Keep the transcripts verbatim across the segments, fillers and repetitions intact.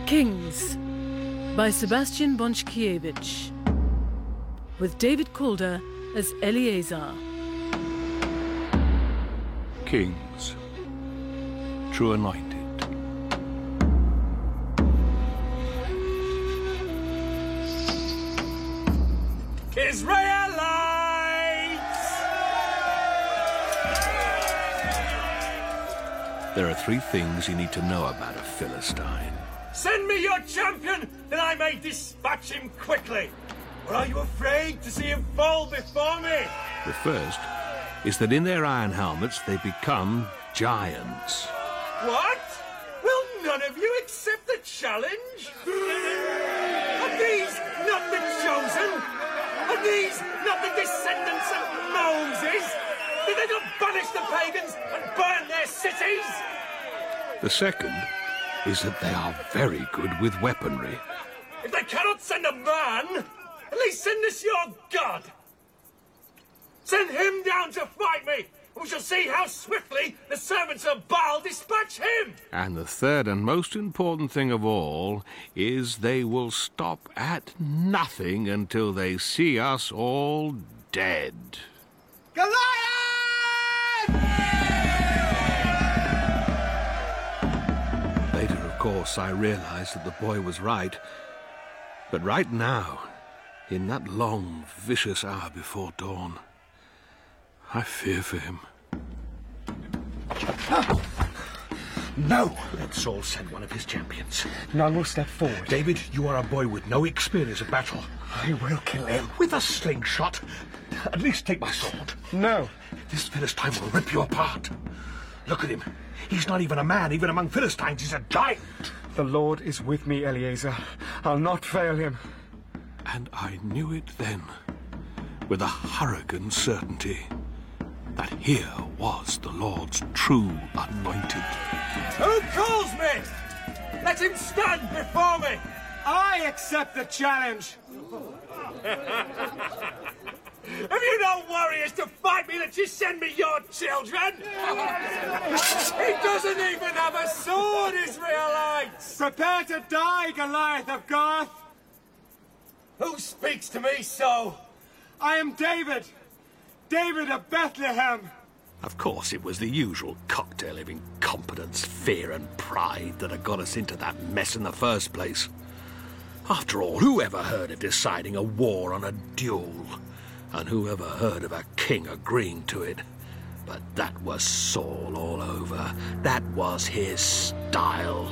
Kings by Sebastian Bonchkiewicz, with David Calder as Eleazar. Kings, true anointed. Israelites! There are three things you need to know about a Philistine. Send me your champion, that I may dispatch him quickly. Or are you afraid to see him fall before me? The first is that in their iron helmets they become giants. What? Will none of you accept the challenge? Are these not the chosen? Are these not the descendants of Moses? Did they not banish the pagans and burn their cities? The second is that they are very good with weaponry. If they cannot send a man, at least send us your god. Send him down to fight me, and we shall see how swiftly the servants of Baal dispatch him. And the third and most important thing of all is they will stop at nothing until they see us all dead. Goliath! Later, of course, I realized that the boy was right. But right now, in that long, vicious hour before dawn, I fear for him. No! Let Saul send one of his champions. None will step forward. David, you are a boy with no experience of battle. I will kill him. With a slingshot? At least take my sword. No. This Philistine will rip you apart. Look at him. He's not even a man. Even among Philistines, he's a giant. The Lord is with me, Eleazar. I'll not fail him. And I knew it then, with a hurricane certainty, that here was the Lord's true anointed. Who calls me? Let him stand before me. I accept the challenge. Have you no warriors to fight me that you send me your children? He doesn't even have a sword, Israelites! Prepare to die, Goliath of Gath! Who speaks to me so? I am David. David of Bethlehem. Of course, it was the usual cocktail of incompetence, fear and pride that had got us into that mess in the first place. After all, who ever heard of deciding a war on a duel? And who ever heard of a king agreeing to it? But that was Saul all over. That was his style.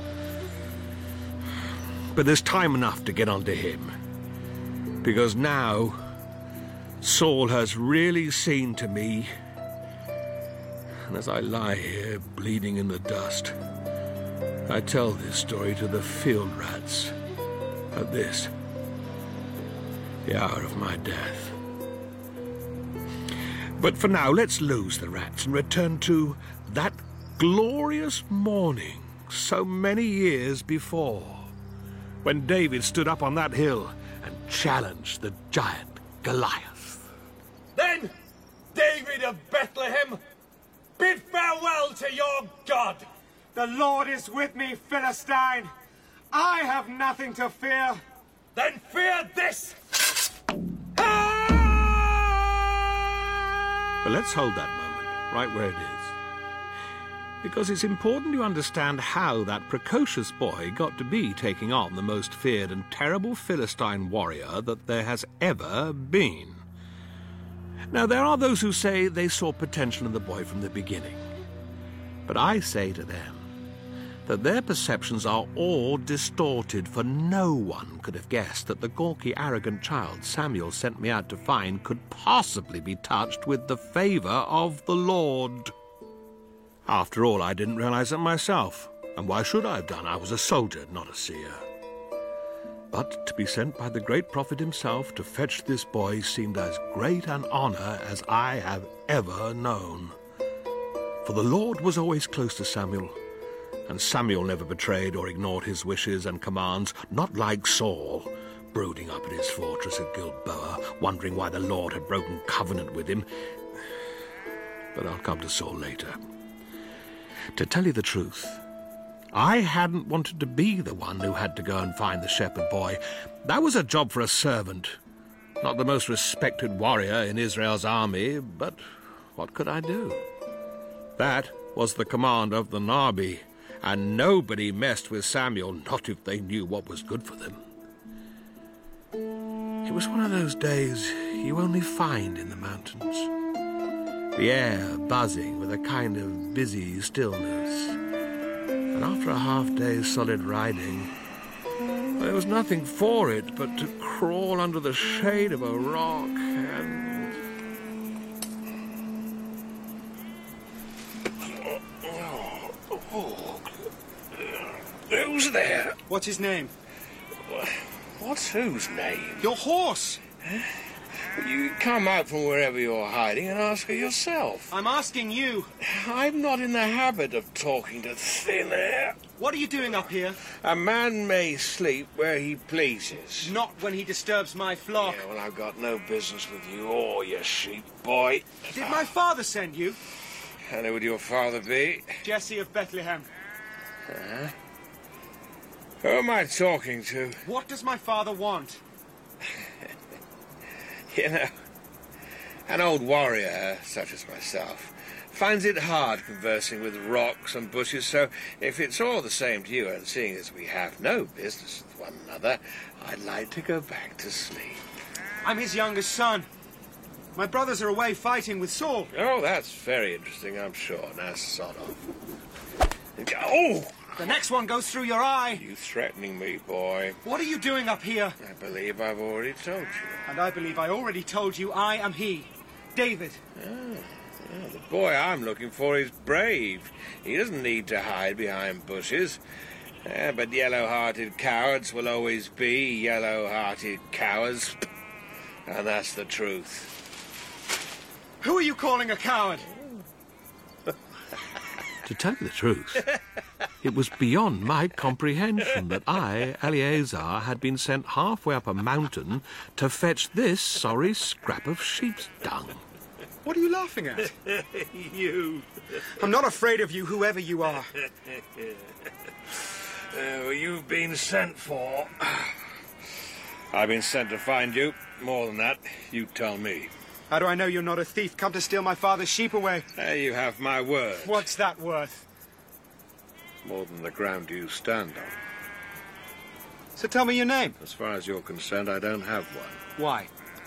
But there's time enough to get on to him. Because now, Saul has really seen to me. And as I lie here, bleeding in the dust, I tell this story to the field rats. At this, the hour of my death. But for now, let's lose the rats and return to that glorious morning so many years before, when David stood up on that hill and challenged the giant Goliath. Then, David of Bethlehem, bid farewell to your God. The Lord is with me, Philistine. I have nothing to fear. Then fear this. But let's hold that moment right where it is. Because it's important to understand how that precocious boy got to be taking on the most feared and terrible Philistine warrior that there has ever been. Now, there are those who say they saw potential in the boy from the beginning. But I say to them that their perceptions are all distorted, for no one could have guessed that the gawky, arrogant child Samuel sent me out to find could possibly be touched with the favor of the Lord. After all, I didn't realize it myself, and why should I have done? I was a soldier, not a seer. But to be sent by the great prophet himself to fetch this boy seemed as great an honor as I have ever known. For the Lord was always close to Samuel, and Samuel never betrayed or ignored his wishes and commands, not like Saul, brooding up at his fortress at Gilboa, wondering why the Lord had broken covenant with him. But I'll come to Saul later. To tell you the truth, I hadn't wanted to be the one who had to go and find the shepherd boy. That was a job for a servant. Not the most respected warrior in Israel's army, but what could I do? That was the command of the Nabi, and nobody messed with Samuel, not if they knew what was good for them. It was one of those days you only find in the mountains. The air buzzing with a kind of busy stillness. And after a half-day's solid riding, there was nothing for it but to crawl under the shade of a rock and... Oh, who's there? What's his name? What's whose name? Your horse! You come out from wherever you're hiding and ask her yourself. I'm asking you. I'm not in the habit of talking to thin air. What are you doing up here? A man may sleep where he pleases. Not when he disturbs my flock. Yeah, well, I've got no business with you or your sheep, boy. Did my father send you? And who would your father be? Jesse of Bethlehem. Uh-huh. Who am I talking to? What does my father want? You know, an old warrior, such as myself, finds it hard conversing with rocks and bushes, so if it's all the same to you, and seeing as we have no business with one another, I'd like to go back to sleep. I'm his youngest son. My brothers are away fighting with Saul. Oh, that's very interesting, I'm sure. Now, sod off. Oh! The next one goes through your eye. You threatening me, boy. What are you doing up here? I believe I've already told you. And I believe I already told you I am he, David. Oh, oh, the boy I'm looking for is brave. He doesn't need to hide behind bushes. Uh, but yellow-hearted cowards will always be yellow-hearted cowards. And that's the truth. Who are you calling a coward? To tell you the truth, it was beyond my comprehension that I, Eleazar, had been sent halfway up a mountain to fetch this sorry scrap of sheep's dung. What are you laughing at? You. I'm not afraid of you, whoever you are. Uh, you've been sent for. I've been sent to find you. More than that, you tell me. How do I know you're not a thief come to steal my father's sheep away? There you have my word. What's that worth? More than the ground you stand on. So tell me your name. As far as you're concerned, I don't have one. Why?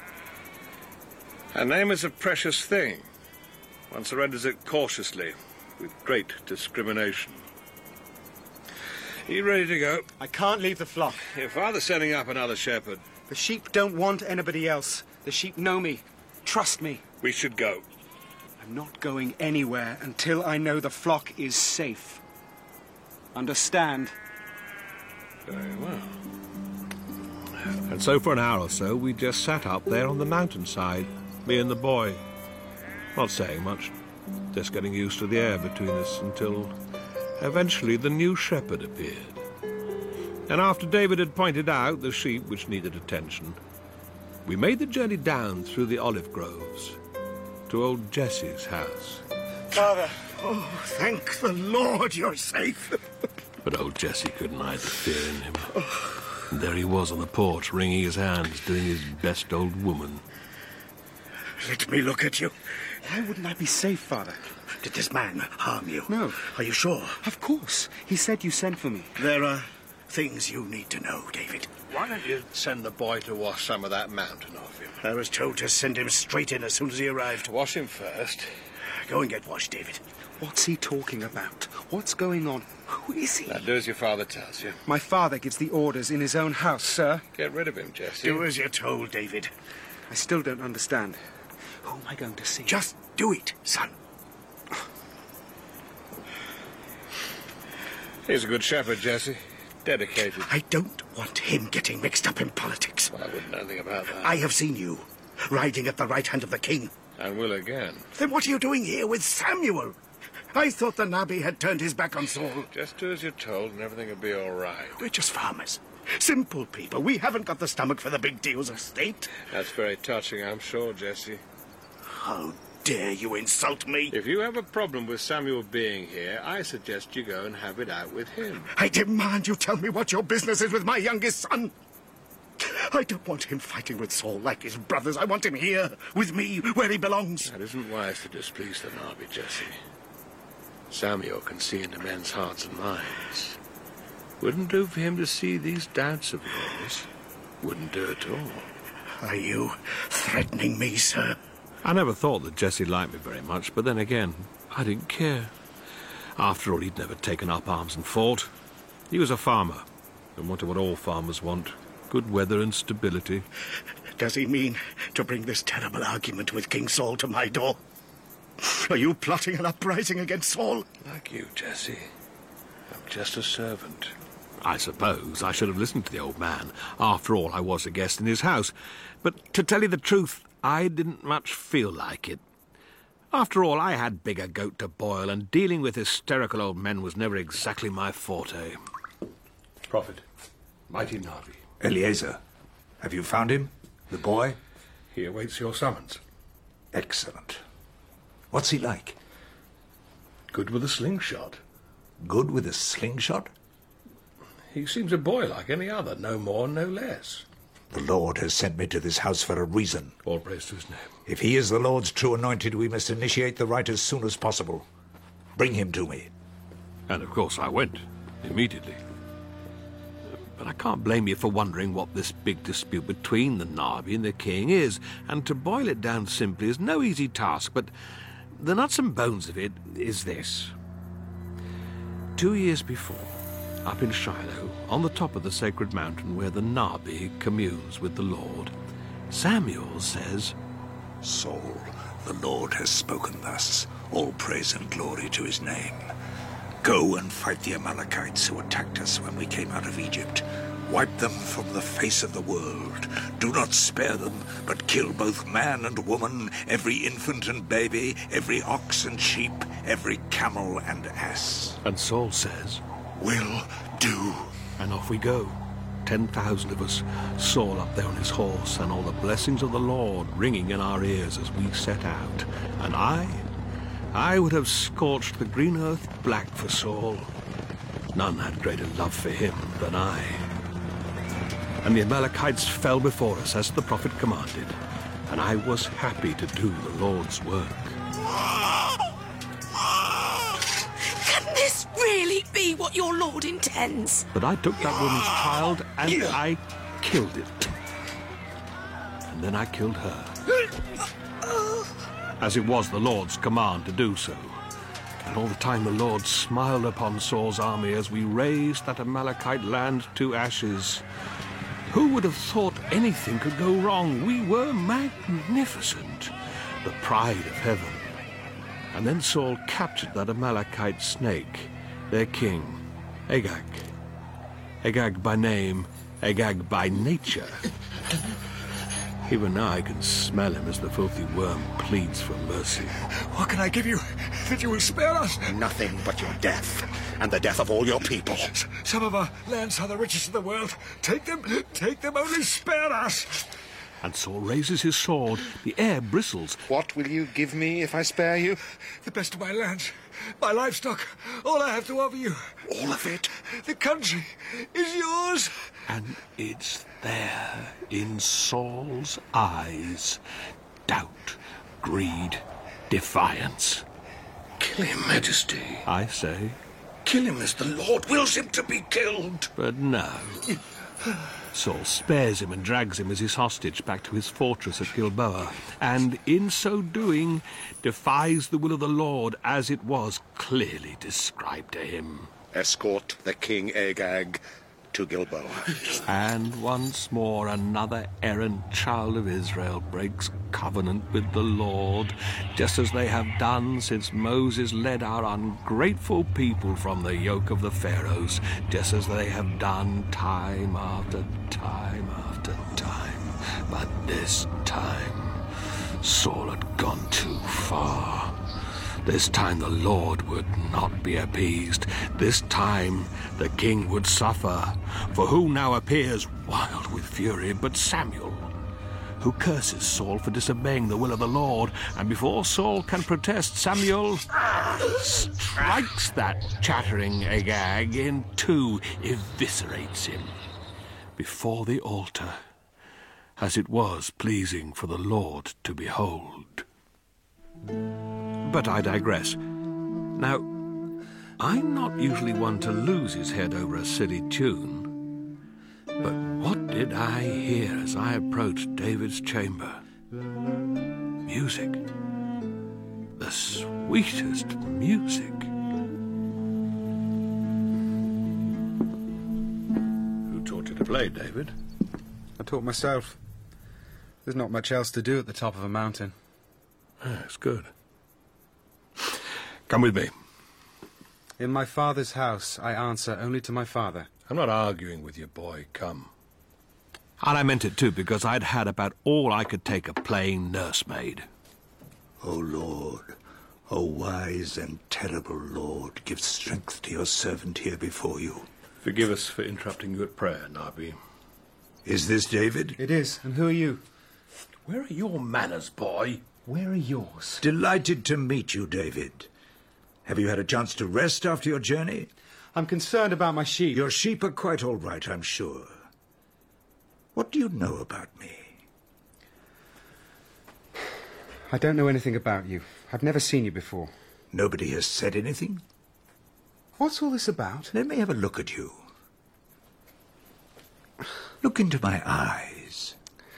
A name is a precious thing. One surrenders it cautiously, with great discrimination. Are you ready to go? I can't leave the flock. Your father's sending up another shepherd. The sheep don't want anybody else. The sheep know me. Trust me. We should go. I'm not going anywhere until I know the flock is safe. Understand? Very well. And so for an hour or so, we just sat up there on the mountainside, me and the boy. Not saying much, just getting used to the air between us until eventually the new shepherd appeared. And after David had pointed out the sheep which needed attention, we made the journey down through the olive groves to old Jesse's house. Father! Oh, thank the Lord you're safe. But old Jesse couldn't hide the fear in him. And there he was on the porch, wringing his hands, doing his best old woman. Let me look at you. Why wouldn't I be safe, Father? Did this man harm you? No. Are you sure? Of course. He said you sent for me. There are things you need to know, David. Why don't you send the boy to wash some of that mountain off him? I was told to send him straight in as soon as he arrived. Wash him first. Go and get washed, David. What's he talking about? What's going on? Who is he? Now do as your father tells you. My father gives the orders in his own house, sir. Get rid of him, Jesse. Do as you're told, David. I still don't understand. Who am I going to see? Just do it, son. He's a good shepherd, Jesse. Dedicated. I don't want him getting mixed up in politics. Well, I wouldn't know anything about that. I have seen you, riding at the right hand of the king. And will again. Then what are you doing here with Samuel? I thought the Nabi had turned his back on Saul. Just do as you're told and everything will be all right. We're just farmers. Simple people. We haven't got the stomach for the big deals of state. That's very touching, I'm sure, Jesse. How dare you insult me? If you have a problem with Samuel being here, I suggest you go and have it out with him. I demand you tell me what your business is with my youngest son. I don't want him fighting with Saul like his brothers. I want him here, with me, where he belongs. That isn't wise to displease the Narby, Jesse. Samuel can see into men's hearts and minds. Wouldn't do for him to see these doubts of yours. Wouldn't do at all. Are you threatening me, sir? I never thought that Jesse liked me very much, but then again, I didn't care. After all, he'd never taken up arms and fought. He was a farmer, and wanted what all farmers want. Good weather and stability. Does he mean to bring this terrible argument with King Saul to my door? Are you plotting an uprising against Saul? Like you, Jesse. I'm just a servant. I suppose I should have listened to the old man. After all, I was a guest in his house. But to tell you the truth, I didn't much feel like it. After all, I had bigger goat to boil, and dealing with hysterical old men was never exactly my forte. Prophet, mighty Narby. Eleazar, have you found him? The boy? He awaits your summons. Excellent. What's he like? Good with a slingshot. Good with a slingshot? He seems a boy like any other, no more, no less. The Lord has sent me to this house for a reason. All praise to his name. If he is the Lord's true anointed, we must initiate the rite as soon as possible. Bring him to me. And of course I went, immediately. But I can't blame you for wondering what this big dispute between the Narby and the king is, and to boil it down simply is no easy task, but the nuts and bones of it is this. Two years before, up in Shiloh, on the top of the sacred mountain where the Narby communes with the Lord, Samuel says, Saul, the Lord has spoken thus. All praise and glory to his name. Go and fight the Amalekites who attacked us when we came out of Egypt. Wipe them from the face of the world. Do not spare them, but kill both man and woman, every infant and baby, every ox and sheep, every camel and ass. And Saul says, Will do. And off we go. Ten thousand of us, Saul up there on his horse, and all the blessings of the Lord ringing in our ears as we set out. And I, I would have scorched the green earth black for Saul. None had greater love for him than I. And the Amalekites fell before us as the prophet commanded, and I was happy to do the Lord's work. Can this really be what your Lord intends? But I took that woman's child and I killed it. And then I killed her. As it was the Lord's command to do so. And all the time the Lord smiled upon Saul's army as we razed that Amalekite land to ashes. Who would have thought anything could go wrong? We were magnificent, the pride of heaven. And then Saul captured that Amalekite snake, their king, Agag. Agag by name, Agag by nature. Even now I can smell him as the filthy worm pleads for mercy. What can I give you that you will spare us? Nothing but your death, and the death of all your people. S some of our lands are the richest in the world. Take them, take them, only spare us. And Saul raises his sword. The air bristles. What will you give me if I spare you? The best of my lands, my livestock, all I have to offer you. All of it? The country is yours. And it's there, in Saul's eyes. Doubt, greed, defiance. Kill him, Majesty. I say. Kill him as the Lord wills him to be killed. But no. Saul spares him and drags him as his hostage back to his fortress at Gilboa, and in so doing defies the will of the Lord as it was clearly described to him. Escort the King Agag to Gilboa. And once more another errant child of Israel breaks covenant with the Lord, just as they have done since Moses led our ungrateful people from the yoke of the Pharaohs, just as they have done time after time after time. But this time, Saul had gone too far. This time the Lord would not be appeased. This time the king would suffer. For who now appears wild with fury but Samuel, who curses Saul for disobeying the will of the Lord, and before Saul can protest, Samuel strikes that chattering Agag in two, eviscerates him before the altar, as it was pleasing for the Lord to behold. But I digress. Now, I'm not usually one to lose his head over a silly tune, but what did I hear as I approached David's chamber? Music. The sweetest music. Who taught you to play, David? I taught myself. There's not much else to do at the top of a mountain. That's good. Come with me. In my father's house, I answer only to my father. I'm not arguing with you, boy. Come. And I meant it, too, because I'd had about all I could take of playing nursemaid. O Lord, O wise and terrible Lord, give strength to your servant here before you. Forgive us for interrupting you at prayer, Nabi. Is this David? It is. And who are you? Where are your manners, boy? Where are yours? Delighted to meet you, David. Have you had a chance to rest after your journey? I'm concerned about my sheep. Your sheep are quite all right, I'm sure. What do you know about me? I don't know anything about you. I've never seen you before. Nobody has said anything? What's all this about? Let me have a look at you. Look into my eyes.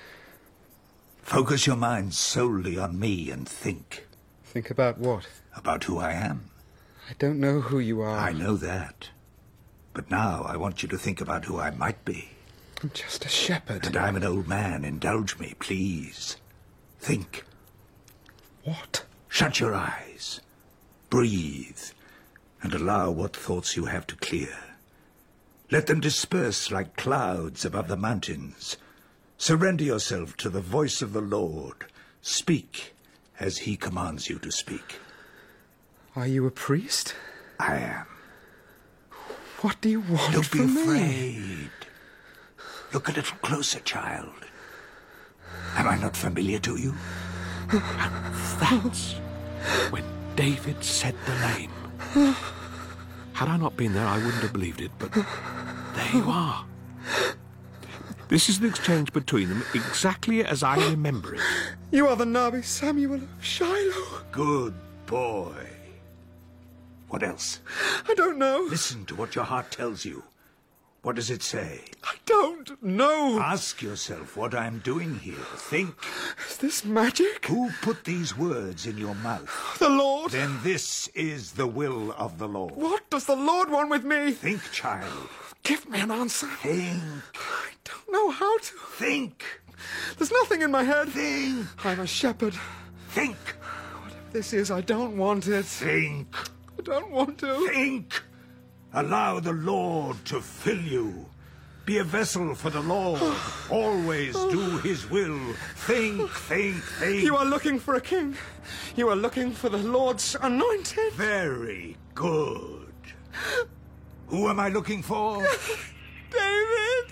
Focus your mind solely on me and think. Think about what? About who I am. I don't know who you are. I know that. But now I want you to think about who I might be. I'm just a shepherd. And I'm an old man. Indulge me, please. Think. What? Shut your eyes. Breathe. And allow what thoughts you have to clear. Let them disperse like clouds above the mountains. Surrender yourself to the voice of the Lord. Speak as he commands you to speak. Are you a priest? I am. What do you want Don't from be me? afraid. Look a little closer, child. Am I not familiar to you? And that's when David said the name. Had I not been there, I wouldn't have believed it, but there you are. This is the exchange between them, exactly as I remember it. You are the Nabi Samuel of Shiloh. Good boy. What else? I don't know. Listen to what your heart tells you. What does it say? I don't know. Ask yourself what I'm doing here. Think. Is this magic? Who put these words in your mouth? The Lord. Then this is the will of the Lord. What does the Lord want with me? Think, child. Give me an answer. Think. I don't know how to. Think. There's nothing in my head. Think. I'm a shepherd. Think. Whatever this is, I don't want it. Think. I don't want to. Think. Allow the Lord to fill you. Be a vessel for the Lord. Always do his will. Think, think, think. You are looking for a king. You are looking for the Lord's anointed. Very good. Who am I looking for? David!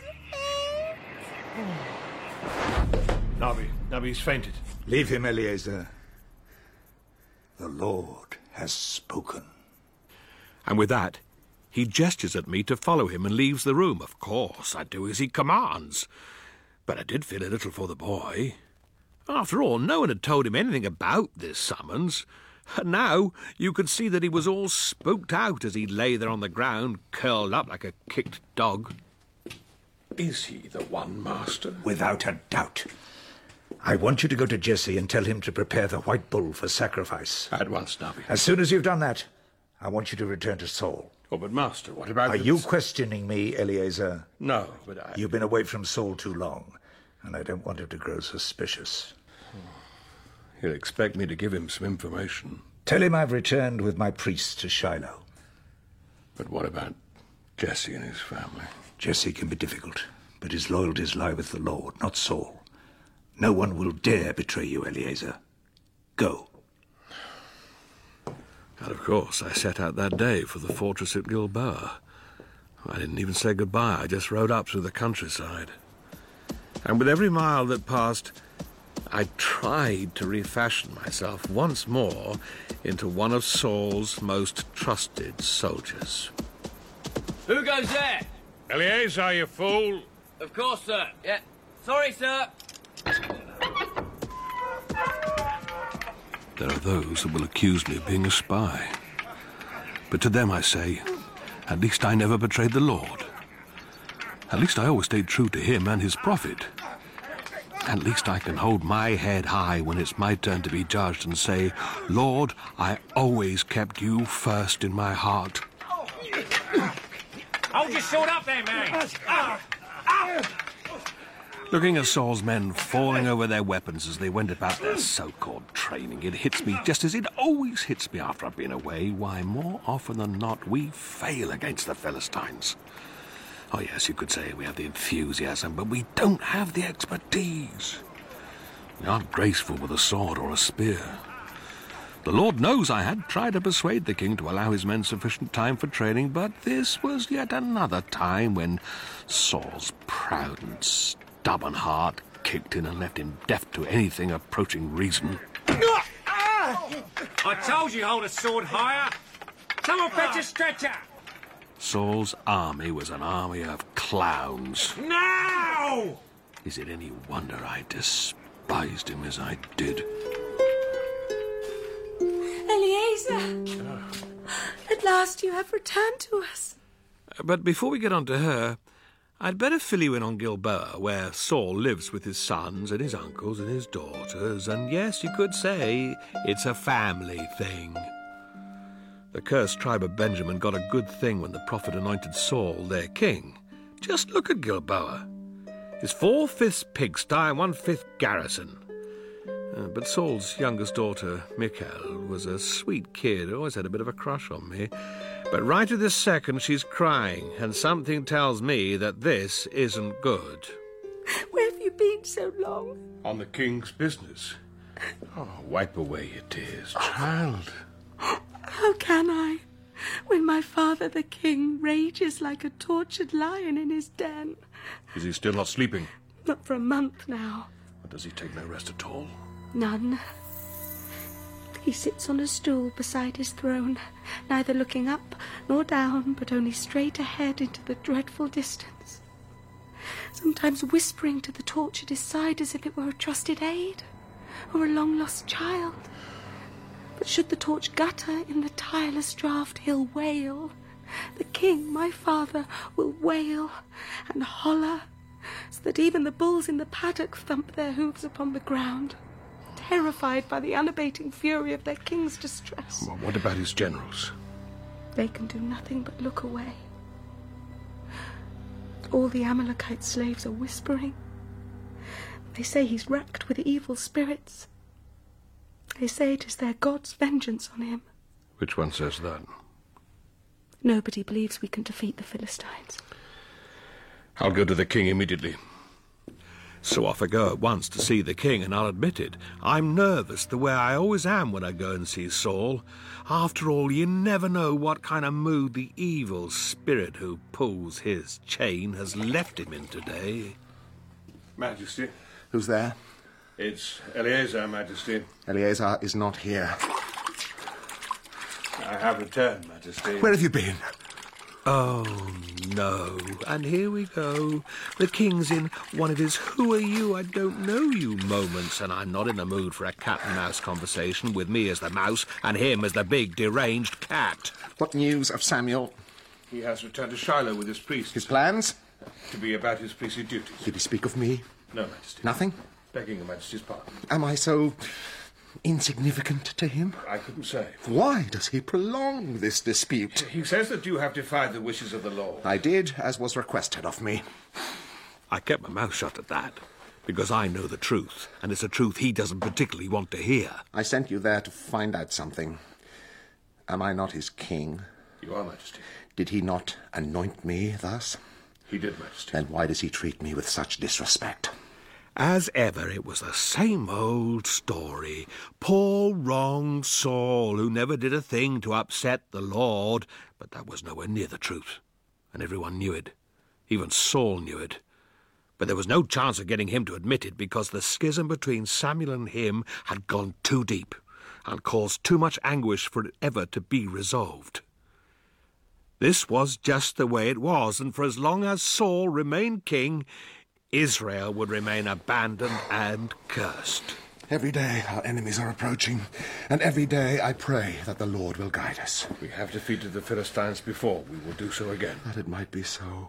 Nabi, Nabi's fainted. Leave him, Eleazar. The Lord has spoken. And with that, he gestures at me to follow him and leaves the room. Of course, I do as he commands. But I did feel a little for the boy. After all, no one had told him anything about this summons. And now you could see that he was all spooked out as he lay there on the ground, curled up like a kicked dog. Is he the one, Master? Without a doubt. I want you to go to Jesse and tell him to prepare the white bull for sacrifice. At once, Nabi. As soon as you've done that, I want you to return to Saul. Oh, but Master, what about... Are the... you questioning me, Eleazar? No, but I... You've been away from Saul too long, and I don't want him to grow suspicious. He'll expect me to give him some information. Tell him I've returned with my priests to Shiloh. But what about Jesse and his family? Jesse can be difficult, but his loyalties lie with the Lord, not Saul. No one will dare betray you, Eleazar. Go. And of course, I set out that day for the fortress at Gilboa. I didn't even say goodbye. I just rode up through the countryside. And with every mile that passed, I tried to refashion myself once more into one of Saul's most trusted soldiers. Who goes there? Eleazar, you fool. Of course, sir. Yeah. Sorry, sir. There are those that will accuse me of being a spy. But to them I say, at least I never betrayed the Lord. At least I always stayed true to him and his prophet. At least I can hold my head high when it's my turn to be judged and say, Lord, I always kept you first in my heart. Hold your sword up there, man. Ah, ah. Looking at Saul's men falling over their weapons as they went about their so-called training, it hits me just as it always hits me after I've been away. Why, more often than not, we fail against the Philistines. Oh, yes, you could say we have the enthusiasm, but we don't have the expertise. We aren't graceful with a sword or a spear. The Lord knows I had tried to persuade the king to allow his men sufficient time for training, but this was yet another time when Saul's proud and stubborn heart kicked in and left him deaf to anything approaching reason. I told you hold a sword higher. Someone fetch a stretcher. Saul's army was an army of clowns. Now! Is it any wonder I despised him as I did? Eleazar! At last you have returned to us. But before we get on to her, I'd better fill you in on Gilboa, where Saul lives with his sons and his uncles and his daughters, and yes, you could say it's a family thing. The cursed tribe of Benjamin got a good thing when the prophet anointed Saul their king. Just look at Gilboa. His four-fifths pigsty and one-fifth garrison. Uh, but Saul's youngest daughter, Michal, was a sweet kid, always had a bit of a crush on me. But right at this second she's crying, and something tells me that this isn't good. Where have you been so long? On the king's business. Oh, wipe away your tears, child. How can I, when my father the king rages like a tortured lion in his den? Is he still not sleeping? Not for a month now. Or does he take no rest at all? None. He sits on a stool beside his throne, neither looking up nor down, but only straight ahead into the dreadful distance, sometimes whispering to the torch at his side as if it were a trusted aid or a long-lost child. But should the torch gutter in the tireless draught, he'll wail. The king, my father, will wail and holler, so that even the bulls in the paddock thump their hooves upon the ground, terrified by the unabating fury of their king's distress. Well, what about his generals? They can do nothing but look away. All the Amalekite slaves are whispering. They say he's racked with evil spirits. They say it is their God's vengeance on him. Which one says that? Nobody believes we can defeat the Philistines. I'll go to the king immediately. So off I go at once to see the king, and I'll admit it, I'm nervous the way I always am when I go and see Saul. After all, you never know what kind of mood the evil spirit who pulls his chain has left him in today. Majesty. Who's there? It's Eleazar, Majesty. Eleazar is not here. I have returned, Majesty. Where have you been? Oh, no. And here we go. The king's in one of his who are you, I don't know you moments, and I'm not in the mood for a cat-and-mouse conversation with me as the mouse and him as the big deranged cat. What news of Samuel? He has returned to Shiloh with his priests. His plans? To be about his priestly duties. Did he speak of me? No, Majesty. Nothing? Begging your Majesty's pardon. Am I so insignificant to him? I couldn't say. Why does he prolong this dispute? He says that you have defied the wishes of the law. I did, as was requested of me. I kept my mouth shut at that, because I know the truth, and it's a truth he doesn't particularly want to hear. I sent you there to find out something. Am I not his king? You are, Majesty. Did he not anoint me thus? He did, Majesty. Then why does he treat me with such disrespect? As ever, it was the same old story. Poor, wrong Saul, who never did a thing to upset the Lord. But that was nowhere near the truth, and everyone knew it. Even Saul knew it. But there was no chance of getting him to admit it because the schism between Samuel and him had gone too deep and caused too much anguish for it ever to be resolved. This was just the way it was, and for as long as Saul remained king, Israel would remain abandoned and cursed. Every day our enemies are approaching, and every day I pray that the Lord will guide us. We have defeated the Philistines before. We will do so again. That it might be so.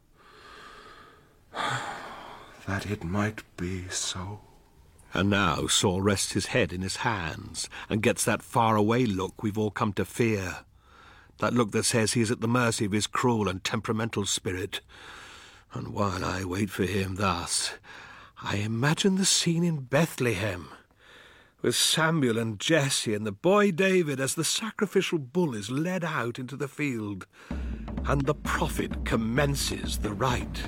That it might be so. And now Saul rests his head in his hands and gets that far-away look we've all come to fear. That look that says he's at the mercy of his cruel and temperamental spirit. And while I wait for him thus, I imagine the scene in Bethlehem, with Samuel and Jesse and the boy David as the sacrificial bull is led out into the field, and the prophet commences the rite.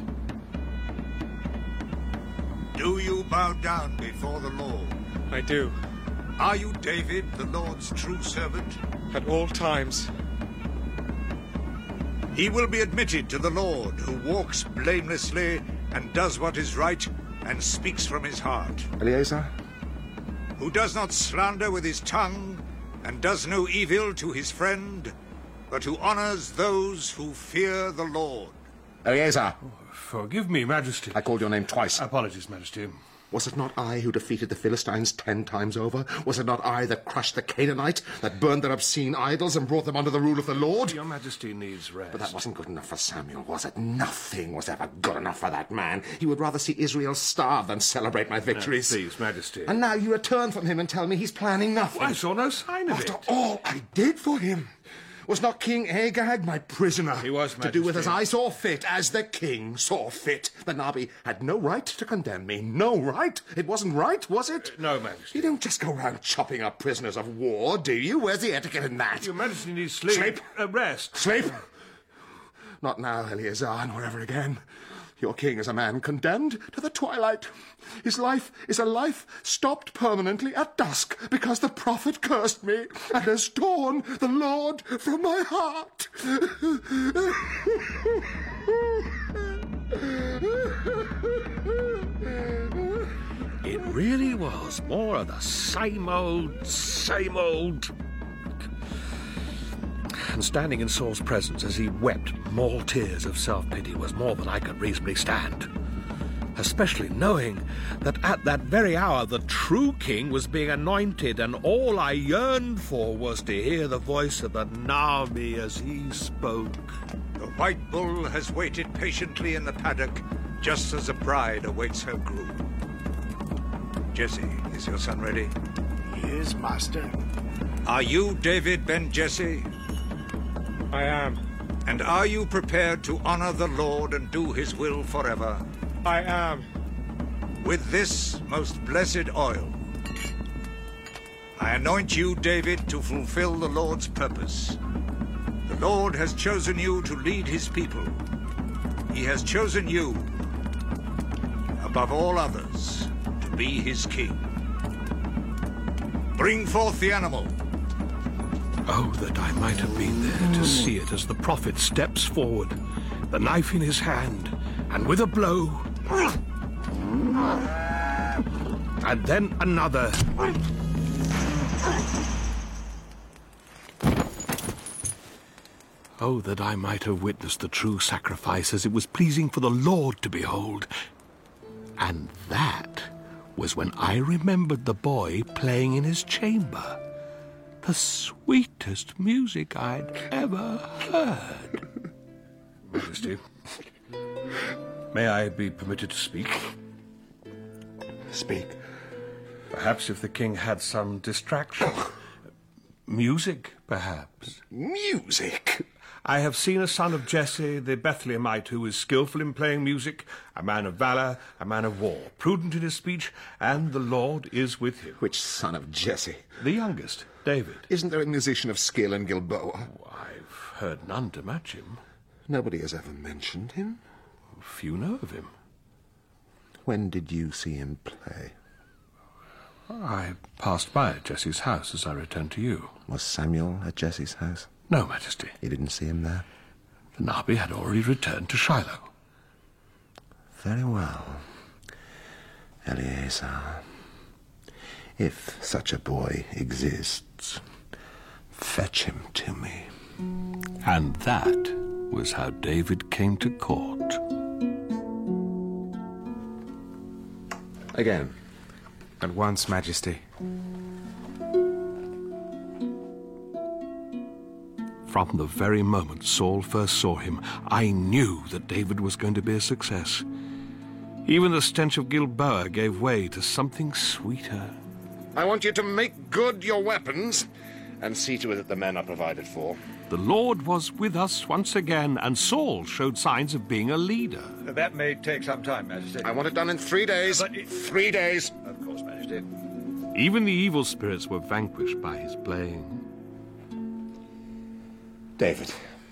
Do you bow down before the Lord? I do. Are you David, the Lord's true servant? At all times. He will be admitted to the Lord, who walks blamelessly and does what is right and speaks from his heart. Eleazar? Who does not slander with his tongue and does no evil to his friend, but who honors those who fear the Lord. Eleazar! Forgive me, Majesty. I called your name twice. Apologies, Majesty. Was it not I who defeated the Philistines ten times over? Was it not I that crushed the Canaanite, that burned their obscene idols and brought them under the rule of the Lord? Your Majesty needs rest. But that wasn't good enough for Samuel, was it? Nothing was ever good enough for that man. He would rather see Israel starve than celebrate my victories. No, please, Majesty. And now you return from him and tell me he's planning nothing. Well, I saw no sign of After it. After all I did for him. Was not King Agag my prisoner? He was, Majesty. To do with as I saw fit, as the king saw fit. The Nabi had no right to condemn me. No right? It wasn't right, was it? Uh, no, Majesty. You don't just go around chopping up prisoners of war, do you? Where's the etiquette in that? Your Majesty needs sleep. Sleep? Uh, rest. Sleep? Not now, Eleazar, nor ever again. Your king is a man condemned to the twilight. His life is a life stopped permanently at dusk because the prophet cursed me and has torn the Lord from my heart. It really was more of the same old, same old. And standing in Saul's presence as he wept more tears of self-pity was more than I could reasonably stand. Especially knowing that at that very hour the true king was being anointed, and all I yearned for was to hear the voice of the Nabi as he spoke. The white bull has waited patiently in the paddock, just as a bride awaits her groom. Jesse, is your son ready? Yes, master. Are you David ben Jesse? I am. And are you prepared to honor the Lord and do his will forever? I am. With this most blessed oil, I anoint you, David, to fulfill the Lord's purpose. The Lord has chosen you to lead his people. He has chosen you, above all others, to be his king. Bring forth the animal. Oh, that I might have been there to see it as the prophet steps forward, the knife in his hand, and with a blow, and then another. Oh, that I might have witnessed the true sacrifice as it was pleasing for the Lord to behold. And that was when I remembered the boy playing in his chamber. The sweetest music I'd ever heard. Majesty, may I be permitted to speak? Speak. Perhaps if the king had some distraction. Music, perhaps. Music? I have seen a son of Jesse, the Bethlehemite, who is skillful in playing music, a man of valor, a man of war, prudent in his speech, and the Lord is with him. Which son of Jesse? The youngest, David. Isn't there a musician of skill in Gilboa? Oh, I've heard none to match him. Nobody has ever mentioned him. Few know of him. When did you see him play? I passed by at Jesse's house as I returned to you. Was Samuel at Jesse's house? No, Majesty. You didn't see him there? The Nabi had already returned to Shiloh. Very well. Eleazar, if such a boy exists, fetch him to me. And that was how David came to court. Again. At once, Majesty. From the very moment Saul first saw him, I knew that David was going to be a success. Even the stench of Gilboa gave way to something sweeter. I want you to make good your weapons and see to it that the men are provided for. The Lord was with us once again, and Saul showed signs of being a leader. That may take some time, Majesty. I want it done in three days. But it... Three days. Of course, Majesty. Even the evil spirits were vanquished by his playing. David.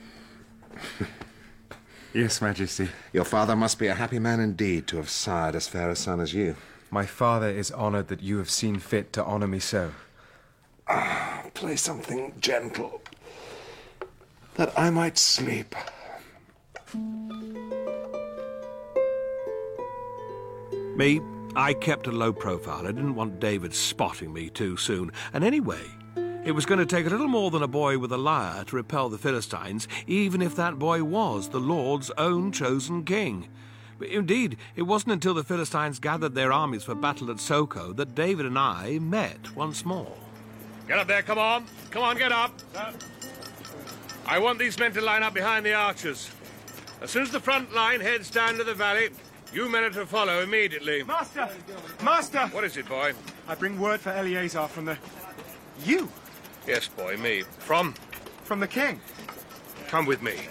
Yes, Majesty. Your father must be a happy man indeed to have sired as fair a son as you. My father is honoured that you have seen fit to honour me so. Ah, play something gentle, that I might sleep. Me, I kept a low profile. I didn't want David spotting me too soon. And anyway, it was going to take a little more than a boy with a lyre to repel the Philistines, even if that boy was the Lord's own chosen king. But indeed, it wasn't until the Philistines gathered their armies for battle at Soko that David and I met once more. Get up there, come on. Come on, get up. Sir. I want these men to line up behind the archers. As soon as the front line heads down to the valley, you men are to follow immediately. Master! Master! What is it, boy? I bring word for Eleazar from the... You? Yes, boy, me. From? From the king. Come with me.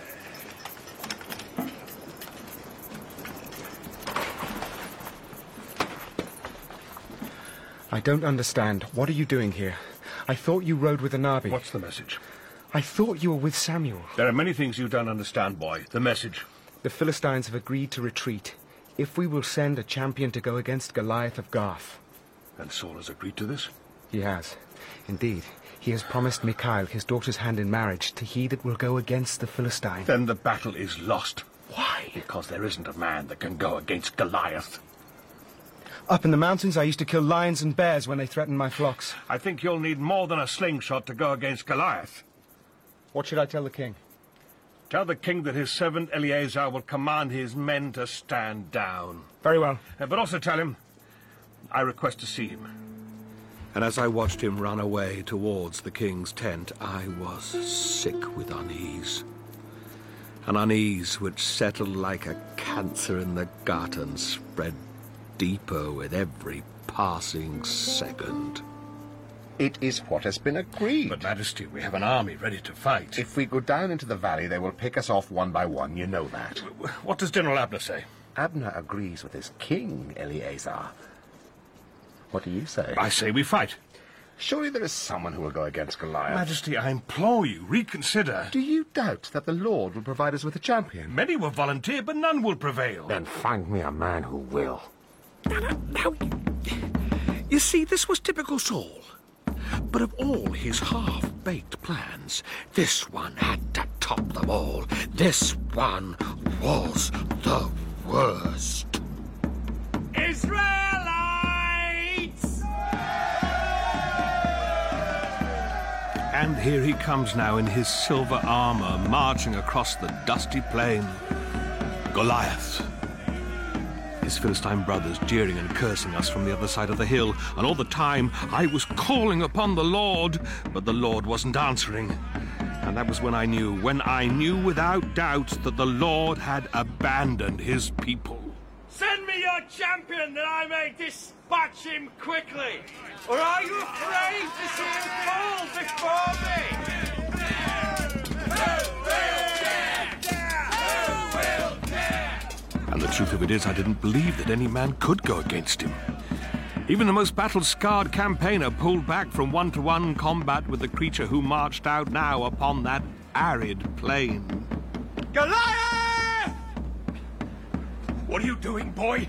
I don't understand. What are you doing here? I thought you rode with Anabi. What's the message? I thought you were with Samuel. There are many things you don't understand, boy. The message. The Philistines have agreed to retreat if we will send a champion to go against Goliath of Gath. And Saul has agreed to this? He has. Indeed. He has promised Michal his daughter's hand in marriage to he that will go against the Philistine. Then the battle is lost. Why? Because there isn't a man that can go against Goliath. Up in the mountains, I used to kill lions and bears when they threatened my flocks. I think you'll need more than a slingshot to go against Goliath. What should I tell the king? Tell the king that his servant Eleazar will command his men to stand down. Very well. Uh, but also tell him I request to see him. And as I watched him run away towards the king's tent, I was sick with unease. An unease which settled like a cancer in the gut and spread deeper with every passing second. It is what has been agreed. But, Majesty, we have an army ready to fight. If we go down into the valley, they will pick us off one by one. You know that. What does General Abner say? Abner agrees with his king, Eleazar. What do you say? I say we fight. Surely there is someone who will go against Goliath. Majesty, I implore you, reconsider. Do you doubt that the Lord will provide us with a champion? Many will volunteer, but none will prevail. Then find me a man who will. Now, now, now, you see, this was typical Saul. But of all his half-baked plans, this one had to top them all. This one was the worst. Israelites! And here he comes now in his silver armor, marching across the dusty plain. Goliath. His Philistine brothers jeering and cursing us from the other side of the hill, and all the time I was calling upon the Lord, but the Lord wasn't answering. And that was when I knew, when I knew without doubt that the Lord had abandoned his people. Send me your champion that I may dispatch him quickly, or are you afraid to see him fall before me? Who will dare? Who will dare? And the truth of it is, I didn't believe that any man could go against him. Even the most battle-scarred campaigner pulled back from one-to-one combat with the creature who marched out now upon that arid plain. Goliath! What are you doing, boy?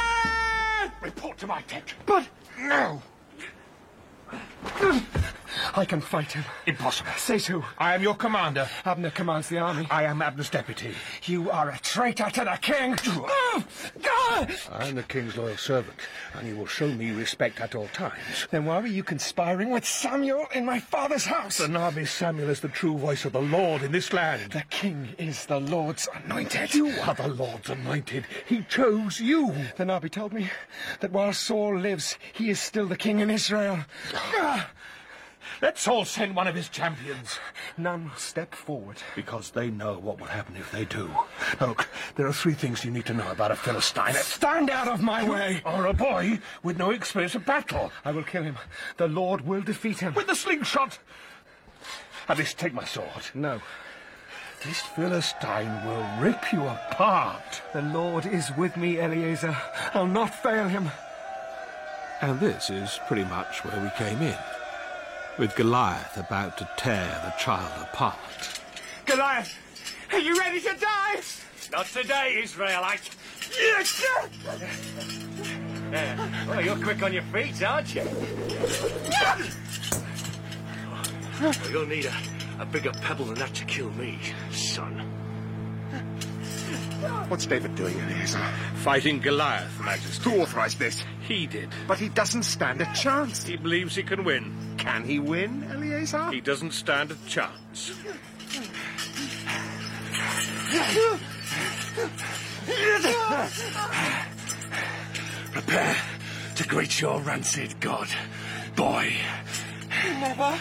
Goliath! Report to my tent. But... No! I can fight him. Impossible. Say so. I am your commander. Abner commands the army. I am Abner's deputy. You are a traitor to the king. Oh, God! I am the king's loyal servant, and you will show me respect at all times. Then why were you conspiring with Samuel in my father's house? The Nabi Samuel is the true voice of the Lord in this land. The king is the Lord's anointed. You are the Lord's anointed. He chose you. The Nabi told me that while Saul lives, he is still the king in Israel. Let Saul send one of his champions. None step forward. Because they know what will happen if they do. Look, there are three things you need to know about a Philistine. Stand out of my way! Or a boy with no experience of battle. I will kill him. The Lord will defeat him. With the slingshot! At least take my sword. No. This Philistine will rip you apart. The Lord is with me, Eleazar. I'll not fail him. And this is pretty much where we came in, with Goliath about to tear the child apart. Goliath, are you ready to die? Not today, Israelite. Yes! Yeah. Well, you're quick on your feet, aren't you? Well, you'll need a, a bigger pebble than that to kill me, son. What's David doing, Eleazar? Fighting Goliath, Majesty. Who authorized this? He did. But he doesn't stand a chance. He believes he can win. Can he win, Eleazar? He doesn't stand a chance. Prepare to greet your rancid god, boy. Never.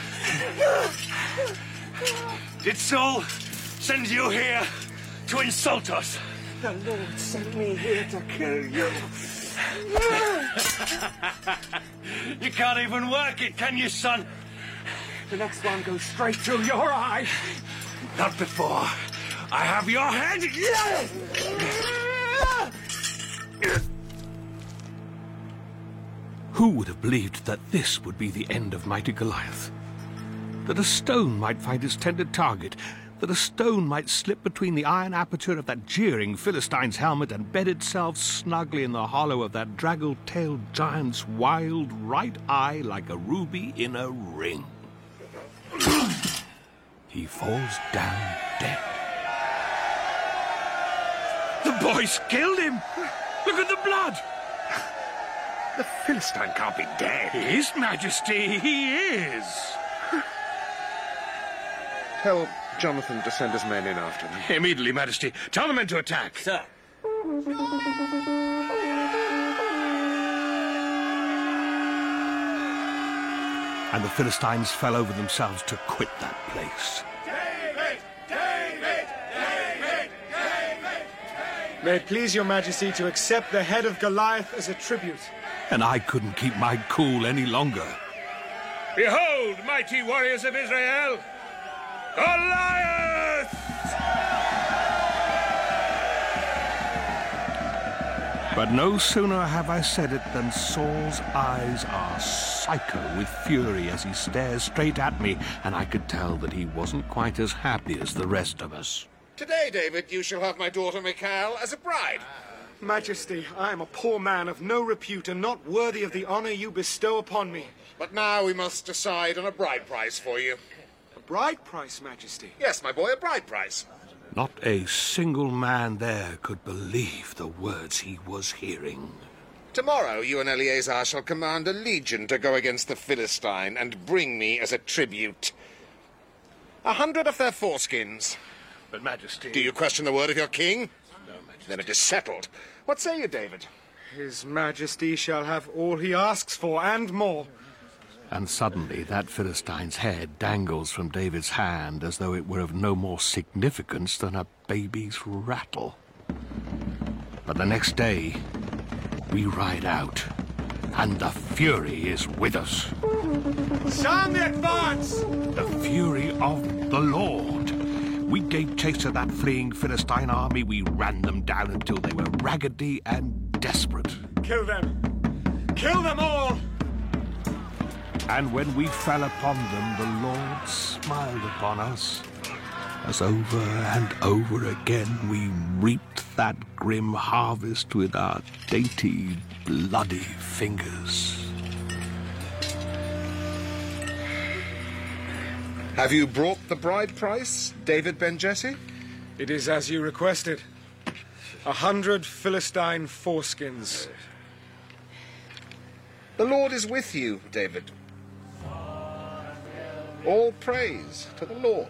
Did Saul send you here to insult us? The Lord sent me here to kill you. You can't even work it, can you, son? The next one goes straight through your eye. Not before I have your head. Who would have believed that this would be the end of mighty Goliath? That a stone might find its tended target, that a stone might slip between the iron aperture of that jeering Philistine's helmet and bed itself snugly in the hollow of that draggle-tailed giant's wild right eye like a ruby in a ring. He falls down dead. The boy's killed him. Look at the blood. The Philistine can't be dead. His Majesty, he is. Tell Jonathan to send his men in after me. Immediately, Majesty. Tell the men to attack. Sir. And the Philistines fell over themselves to quit that place. David! David! David! David! May it please your Majesty to accept the head of Goliath as a tribute. And I couldn't keep my cool any longer. Behold, mighty warriors of Israel! Goliath! But no sooner have I said it than Saul's eyes are psycho with fury as he stares straight at me, and I could tell that he wasn't quite as happy as the rest of us. Today, David, you shall have my daughter Michal as a bride. Majesty, I am a poor man of no repute and not worthy of the honor you bestow upon me. But now we must decide on a bride price for you. A bride price, Majesty? Yes, my boy, a bride price. Not a single man there could believe the words he was hearing. Tomorrow you and Eleazar shall command a legion to go against the Philistine and bring me as a tribute a hundred of their foreskins. But, Majesty... Do you question the word of your king? No, Majesty. Then it is settled. What say you, David? His Majesty shall have all he asks for, and more. And suddenly that Philistine's head dangles from David's hand as though it were of no more significance than a baby's rattle. But the next day, we ride out, and the fury is with us. Sound the advance! The fury of the Lord. We gave chase to that fleeing Philistine army. We ran them down until they were raggedy and desperate. Kill them! Kill them all! And when we fell upon them, the Lord smiled upon us, as over and over again we reaped that grim harvest with our dainty, bloody fingers. Have you brought the bride price, David Ben Jesse? It is as you requested. A hundred Philistine foreskins. The Lord is with you, David. All praise to the Lord.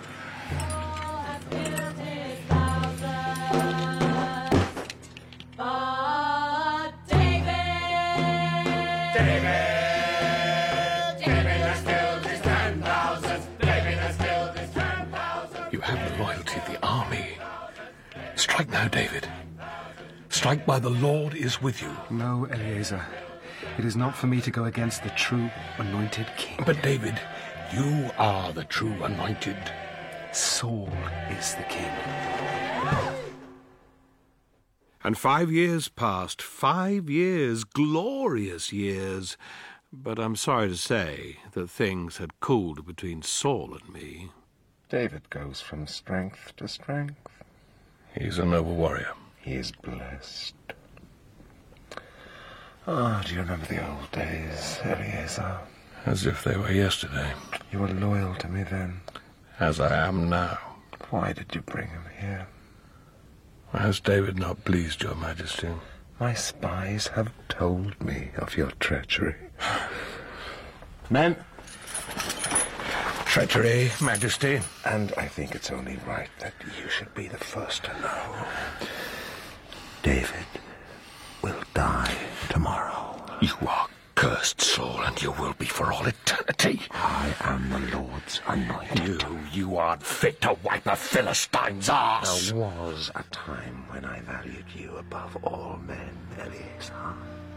But David, David, David has killed his ten thousand. David has killed his ten thousand. You have the loyalty of the army. Strike now, David. Strike while the Lord is with you. No, Eleazar. It is not for me to go against the true anointed king. But, David, you are the true anointed. Saul is the king. And five years passed. Five years, glorious years. But I'm sorry to say that things had cooled between Saul and me. David goes from strength to strength. He's a noble warrior. He is blessed. Ah, oh, do you remember the old days, Eleazar? As if they were yesterday. You were loyal to me then. As I am now. Why did you bring him here? Has David not pleased your majesty? My spies have told me of your treachery. Men! Treachery, majesty. And I think it's only right that you should be the first to know. David will die tomorrow. You are cursed, Saul, and you will be for all eternity. I am the Lord's anointed. You, you aren't fit to wipe a Philistine's arse. There was a time when I valued you above all men, Eleazar.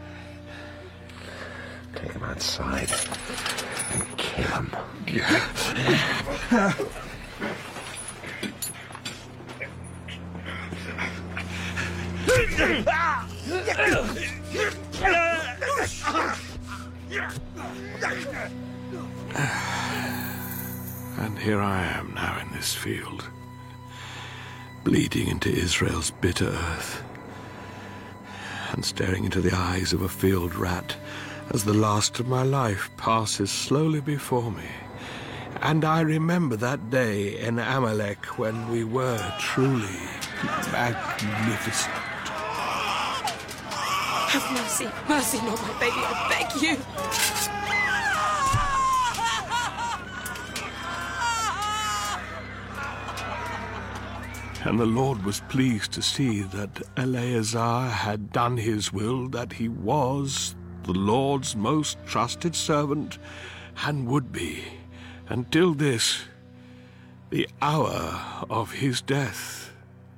Take him outside and kill him. Yeah. And here I am now in this field, bleeding into Israel's bitter earth, and staring into the eyes of a field rat as the last of my life passes slowly before me. And I remember that day in Amalek when we were truly magnificent. Have mercy. Mercy, not my baby, I beg you. And the Lord was pleased to see that Eleazar had done his will, that he was the Lord's most trusted servant, and would be, until this, the hour of his death.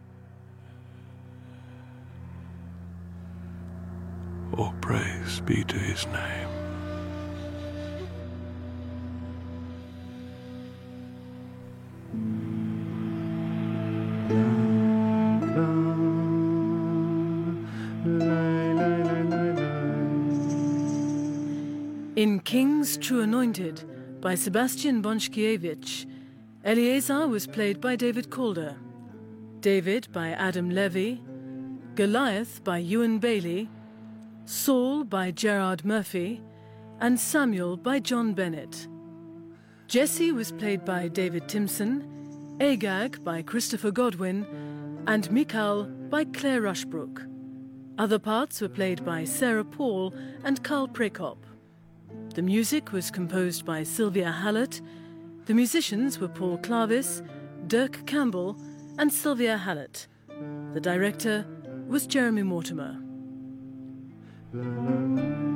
All praise be to his name. In King's True Anointed by Sebastian Bonszkiewicz, Eleazar was played by David Calder, David by Adam Levy, Goliath by Ewan Bailey, Saul by Gerard Murphy, and Samuel by John Bennett. Jesse was played by David Timson, Agag by Christopher Godwin, and Michal by Claire Rushbrook. Other parts were played by Sarah Paul and Carl Prekop. The music was composed by Sylvia Hallett. The musicians were Paul Clavis, Dirk Campbell, and Sylvia Hallett. The director was Jeremy Mortimer.